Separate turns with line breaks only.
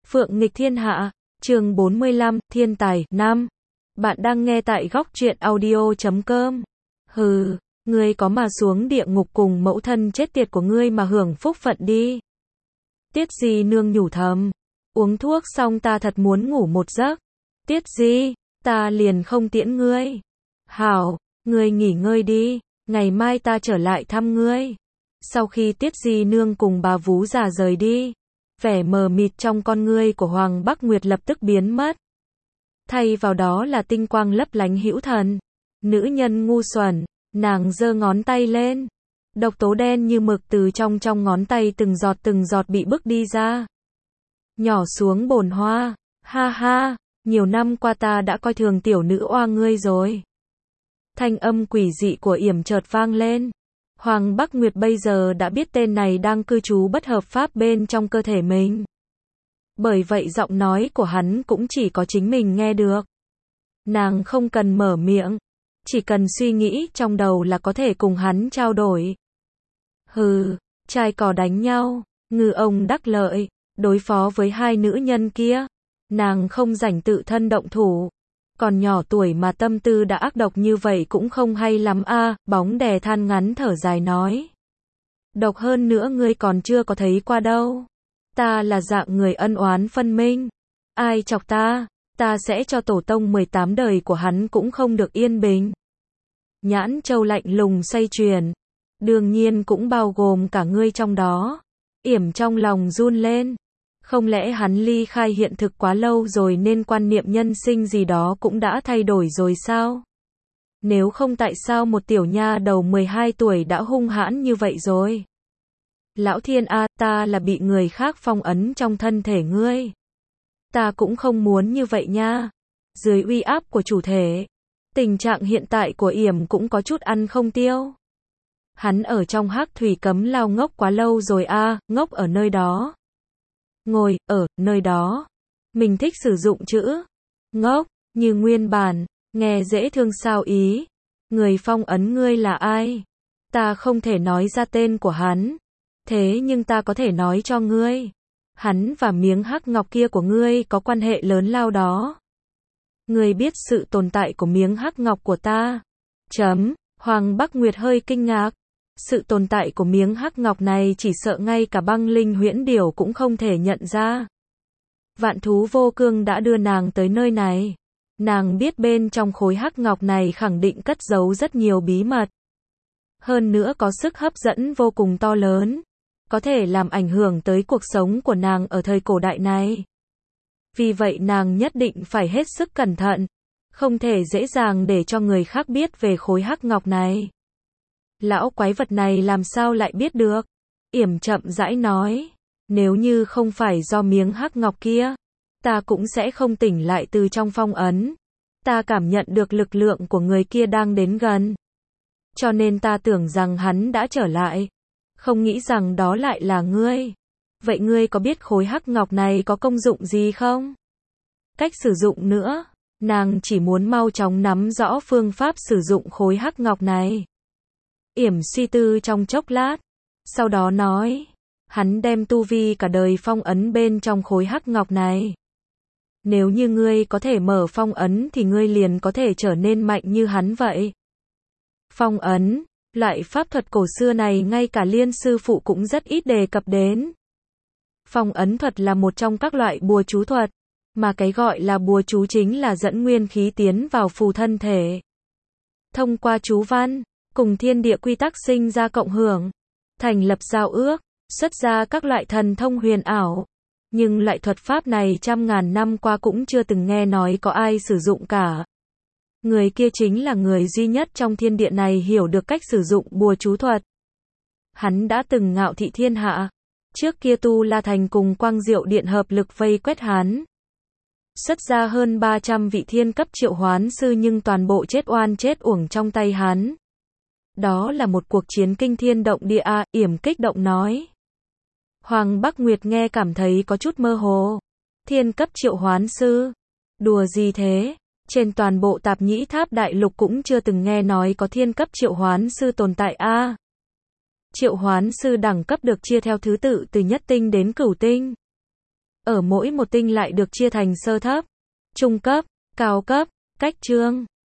Phượng nghịch thiên hạ, chương 45, thiên tài, 5. Bạn đang nghe tại góc truyện audio.com. Hừ, ngươi có mà xuống địa ngục cùng mẫu thân chết tiệt của ngươi mà hưởng phúc phận đi. Tiết Di nương nhủ thầm. Uống thuốc xong ta thật muốn ngủ một giấc. Tiết Di, ta liền không tiễn ngươi. Hảo, ngươi nghỉ ngơi đi, ngày mai ta trở lại thăm ngươi. Sau khi Tiết Di nương cùng bà vú già rời đi, vẻ mờ mịt trong con ngươi của Hoàng Bắc Nguyệt lập tức biến mất. Thay vào đó là tinh quang lấp lánh hữu thần. Nữ nhân ngu xuẩn, nàng giơ ngón tay lên. Độc tố đen như mực từ trong ngón tay từng giọt bị bức đi ra. Nhỏ xuống bồn hoa, ha ha, nhiều năm qua ta đã coi thường tiểu nữ oa ngươi rồi. Thanh âm quỷ dị của Yểm chợt vang lên. Hoàng Bắc Nguyệt bây giờ đã biết tên này đang cư trú bất hợp pháp bên trong cơ thể mình. Bởi vậy giọng nói của hắn cũng chỉ có chính mình nghe được. Nàng không cần mở miệng, chỉ cần suy nghĩ trong đầu là có thể cùng hắn trao đổi. Hừ, trai cò đánh nhau, ngư ông đắc lợi, đối phó với hai nữ nhân kia, nàng không rảnh tự thân động thủ. Còn nhỏ tuổi mà tâm tư đã ác độc như vậy cũng không hay lắm a. Bóng đè than ngắn thở dài nói. Độc hơn nữa ngươi còn chưa có thấy qua đâu. Ta là dạng người ân oán phân minh. Ai chọc ta sẽ cho tổ tông 18 đời của hắn cũng không được yên bình. Nhãn châu lạnh lùng xoay chuyển. Đương nhiên cũng bao gồm cả ngươi trong đó. Yểm trong lòng run lên. Không lẽ hắn ly khai hiện thực quá lâu rồi nên quan niệm nhân sinh gì đó cũng đã thay đổi rồi sao? Nếu không tại sao một tiểu nha đầu 12 tuổi đã hung hãn như vậy rồi? Lão thiên a, ta là bị người khác phong ấn trong thân thể ngươi. Ta cũng không muốn như vậy nha. Dưới uy áp của chủ thể, tình trạng hiện tại của Yểm cũng có chút ăn không tiêu. Hắn ở trong hắc thủy cấm lao ngốc quá lâu rồi a, ngốc ở nơi đó. Ngồi, ở, nơi đó. Mình thích sử dụng chữ ngốc, như nguyên bản, nghe dễ thương sao ý. Người phong ấn ngươi là ai? Ta không thể nói ra tên của hắn. Thế nhưng ta có thể nói cho ngươi. Hắn và miếng hắc ngọc kia của ngươi có quan hệ lớn lao đó. Ngươi biết sự tồn tại của miếng hắc ngọc của ta. Hoàng Bắc Nguyệt hơi kinh ngạc. Sự tồn tại của miếng hắc ngọc này chỉ sợ ngay cả băng linh huyễn điểu cũng không thể nhận ra. Vạn thú vô cương đã đưa nàng tới nơi này. Nàng biết bên trong khối hắc ngọc này khẳng định cất giấu rất nhiều bí mật. Hơn nữa có sức hấp dẫn vô cùng to lớn. Có thể làm ảnh hưởng tới cuộc sống của nàng ở thời cổ đại này. Vì vậy nàng nhất định phải hết sức cẩn thận. Không thể dễ dàng để cho người khác biết về khối hắc ngọc này. Lão quái vật này làm sao lại biết được? Yểm chậm rãi nói. Nếu như không phải do miếng hắc ngọc kia, ta cũng sẽ không tỉnh lại từ trong phong ấn. Ta cảm nhận được lực lượng của người kia đang đến gần. Cho nên ta tưởng rằng hắn đã trở lại. Không nghĩ rằng đó lại là ngươi. Vậy ngươi có biết khối hắc ngọc này có công dụng gì không? Cách sử dụng nữa. Nàng chỉ muốn mau chóng nắm rõ phương pháp sử dụng khối hắc ngọc này. Yểm suy tư trong chốc lát, sau đó nói, hắn đem tu vi cả đời phong ấn bên trong khối hắc ngọc này. Nếu như ngươi có thể mở phong ấn thì ngươi liền có thể trở nên mạnh như hắn vậy. Phong ấn, loại pháp thuật cổ xưa này ngay cả Liên sư phụ cũng rất ít đề cập đến. Phong ấn thuật là một trong các loại bùa chú thuật, mà cái gọi là bùa chú chính là dẫn nguyên khí tiến vào phù thân thể. Thông qua chú văn, cùng thiên địa quy tắc sinh ra cộng hưởng, thành lập giao ước, xuất ra các loại thần thông huyền ảo. Nhưng loại thuật pháp này trăm ngàn năm qua cũng chưa từng nghe nói có ai sử dụng cả. Người kia chính là người duy nhất trong thiên địa này hiểu được cách sử dụng bùa chú thuật. Hắn đã từng ngạo thị thiên hạ. Trước kia Tu La Thành cùng Quang Diệu Điện hợp lực vây quét hắn. Xuất ra hơn 300 vị thiên cấp triệu hoán sư nhưng toàn bộ chết oan chết uổng trong tay hắn. Đó là một cuộc chiến kinh thiên động địa a, Yểm kích động nói. Hoàng Bắc Nguyệt nghe cảm thấy có chút mơ hồ. Thiên cấp triệu hoán sư? Đùa gì thế? Trên toàn bộ Tạp Nhĩ Tháp Đại Lục cũng chưa từng nghe nói có thiên cấp triệu hoán sư tồn tại a. Triệu hoán sư đẳng cấp được chia theo thứ tự từ nhất tinh đến cửu tinh. Ở mỗi một tinh lại được chia thành sơ cấp, trung cấp, cao cấp, cách chương.